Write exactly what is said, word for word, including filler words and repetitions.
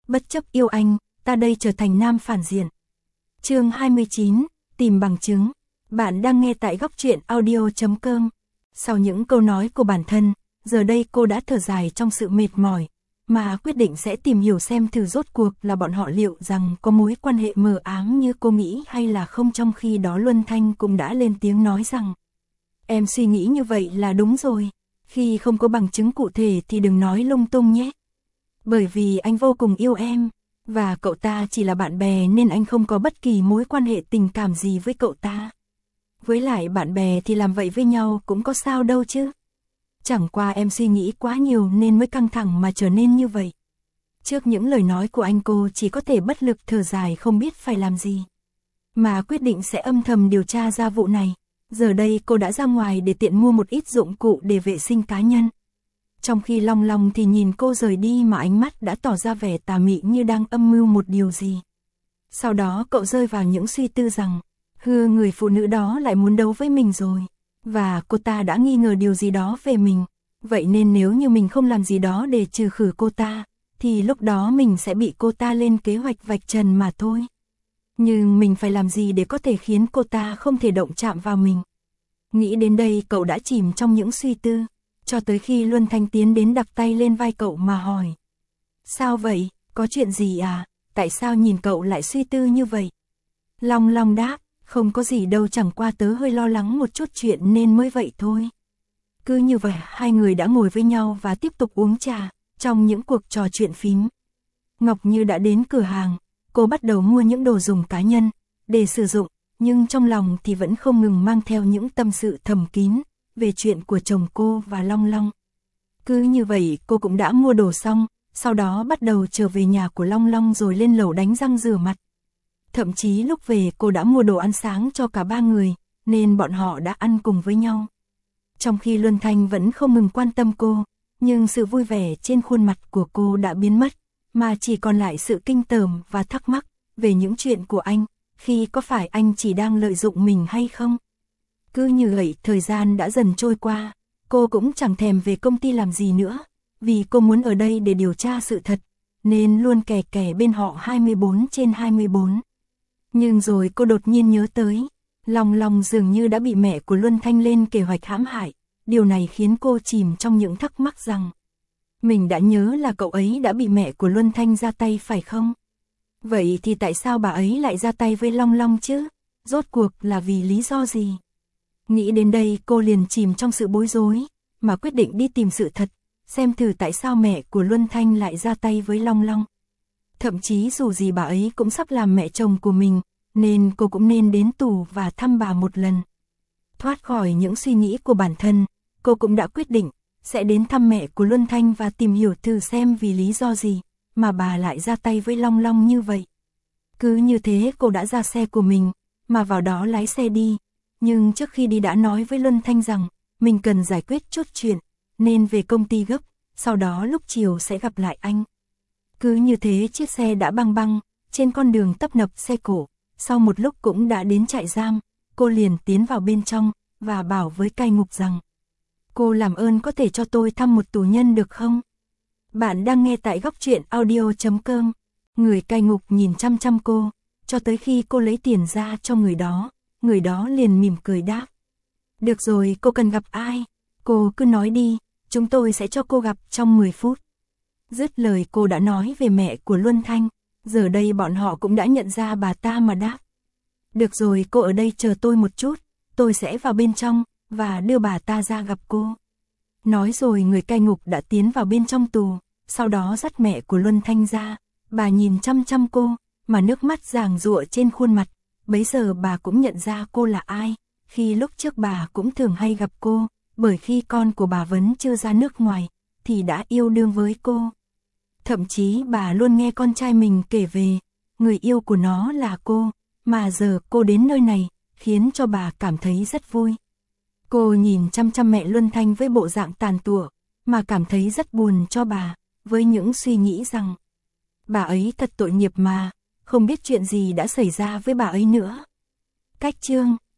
bất chấp yêu anh, ta đây trở thành nam phản diện. Chương hai mươi chín, tìm bằng chứng. Bạn đang nghe tại góc truyện audio chấm com. Sau những câu nói của bản thân, giờ đây cô đã thở dài trong sự mệt mỏi, mà quyết định sẽ tìm hiểu xem thử rốt cuộc là bọn họ liệu rằng có mối quan hệ mờ ám như cô nghĩ hay là không. Trong khi đó Luân Thanh cũng đã lên tiếng nói rằng, em suy nghĩ như vậy là đúng rồi, khi không có bằng chứng cụ thể thì đừng nói lung tung nhé. Bởi vì anh vô cùng yêu em, và cậu ta chỉ là bạn bè nên anh không có bất kỳ mối quan hệ tình cảm gì với cậu ta. Với lại bạn bè thì làm vậy với nhau cũng có sao đâu chứ. Chẳng qua em suy nghĩ quá nhiều nên mới căng thẳng mà trở nên như vậy. Trước những lời nói của anh, cô chỉ có thể bất lực thở dài không biết phải làm gì, mà quyết định sẽ âm thầm điều tra ra vụ này. Giờ đây cô đã ra ngoài để tiện mua một ít dụng cụ để vệ sinh cá nhân. Trong khi Long Long thì nhìn cô rời đi mà ánh mắt đã tỏ ra vẻ tà mị như đang âm mưu một điều gì. Sau đó cậu rơi vào những suy tư rằng, hư người phụ nữ đó lại muốn đấu với mình rồi, và cô ta đã nghi ngờ điều gì đó về mình. Vậy nên nếu như mình không làm gì đó để trừ khử cô ta, thì lúc đó mình sẽ bị cô ta lên kế hoạch vạch trần mà thôi. Nhưng mình phải làm gì để có thể khiến cô ta không thể động chạm vào mình? Nghĩ đến đây cậu đã chìm trong những suy tư, cho tới khi Luân Thanh tiến đến đặt tay lên vai cậu mà hỏi. Sao vậy, có chuyện gì à, tại sao nhìn cậu lại suy tư như vậy? Long Long đáp, không có gì đâu, chẳng qua tớ hơi lo lắng một chút chuyện nên mới vậy thôi. Cứ như vậy hai người đã ngồi với nhau và tiếp tục uống trà. Trong những cuộc trò chuyện phím, Ngọc Như đã đến cửa hàng. Cô bắt đầu mua những đồ dùng cá nhân để sử dụng, nhưng trong lòng thì vẫn không ngừng mang theo những tâm sự thầm kín về chuyện của chồng cô và Long Long. Cứ như vậy cô cũng đã mua đồ xong, sau đó bắt đầu trở về nhà của Long Long rồi lên lầu đánh răng rửa mặt. Thậm chí lúc về cô đã mua đồ ăn sáng cho cả ba người, nên bọn họ đã ăn cùng với nhau. Trong khi Luân Thanh vẫn không ngừng quan tâm cô, nhưng sự vui vẻ trên khuôn mặt của cô đã biến mất, mà chỉ còn lại sự kinh tởm và thắc mắc về những chuyện của anh, khi có phải anh chỉ đang lợi dụng mình hay không. Cứ như vậy thời gian đã dần trôi qua, cô cũng chẳng thèm về công ty làm gì nữa, vì cô muốn ở đây để điều tra sự thật, nên luôn kè kè bên họ hai mươi bốn trên hai mươi bốn. Nhưng rồi cô đột nhiên nhớ tới, Long Long dường như đã bị mẹ của Luân Thanh lên kế hoạch hãm hại. Điều này khiến cô chìm trong những thắc mắc rằng, mình đã nhớ là cậu ấy đã bị mẹ của Luân Thanh ra tay phải không? Vậy thì tại sao bà ấy lại ra tay với Long Long chứ? Rốt cuộc là vì lý do gì? Nghĩ đến đây cô liền chìm trong sự bối rối, mà quyết định đi tìm sự thật, xem thử tại sao mẹ của Luân Thanh lại ra tay với Long Long. Thậm chí dù gì bà ấy cũng sắp làm mẹ chồng của mình, nên cô cũng nên đến tù và thăm bà một lần. Thoát khỏi những suy nghĩ của bản thân, cô cũng đã quyết định sẽ đến thăm mẹ của Luân Thanh và tìm hiểu thử xem vì lý do gì mà bà lại ra tay với Long Long như vậy. Cứ như thế cô đã ra xe của mình, mà vào đó lái xe đi. Nhưng trước khi đi đã nói với Luân Thanh rằng mình cần giải quyết chút chuyện, nên về công ty gấp, sau đó lúc chiều sẽ gặp lại anh. Cứ như thế chiếc xe đã băng băng trên con đường tấp nập xe cộ. Sau một lúc cũng đã đến trại giam, cô liền tiến vào bên trong và bảo với cai ngục rằng, cô làm ơn có thể cho tôi thăm một tù nhân được không? Bạn đang nghe tại góc truyện audio chấm com. Người cai ngục nhìn chăm chăm cô, cho tới khi cô lấy tiền ra cho người đó, người đó liền mỉm cười đáp. Được rồi, cô cần gặp ai? Cô cứ nói đi, chúng tôi sẽ cho cô gặp trong mười phút. Dứt lời cô đã nói về mẹ của Luân Thanh, giờ đây bọn họ cũng đã nhận ra bà ta mà đáp. Được rồi, cô ở đây chờ tôi một chút, tôi sẽ vào bên trong và đưa bà ta ra gặp cô. Nói rồi người cai ngục đã tiến vào bên trong tù, sau đó dắt mẹ của Luân Thanh ra. Bà nhìn chăm chăm cô, mà nước mắt giằng giụa trên khuôn mặt. Bấy giờ bà cũng nhận ra cô là ai, khi lúc trước bà cũng thường hay gặp cô, bởi khi con của bà vẫn chưa ra nước ngoài, thì đã yêu đương với cô. Thậm chí bà luôn nghe con trai mình kể về, người yêu của nó là cô, mà giờ cô đến nơi này, khiến cho bà cảm thấy rất vui. Cô nhìn chăm chăm mẹ Luân Thanh với bộ dạng tàn tụa, mà cảm thấy rất buồn cho bà, với những suy nghĩ rằng, bà ấy thật tội nghiệp mà, không biết chuyện gì đã xảy ra với bà ấy nữa. Cách chương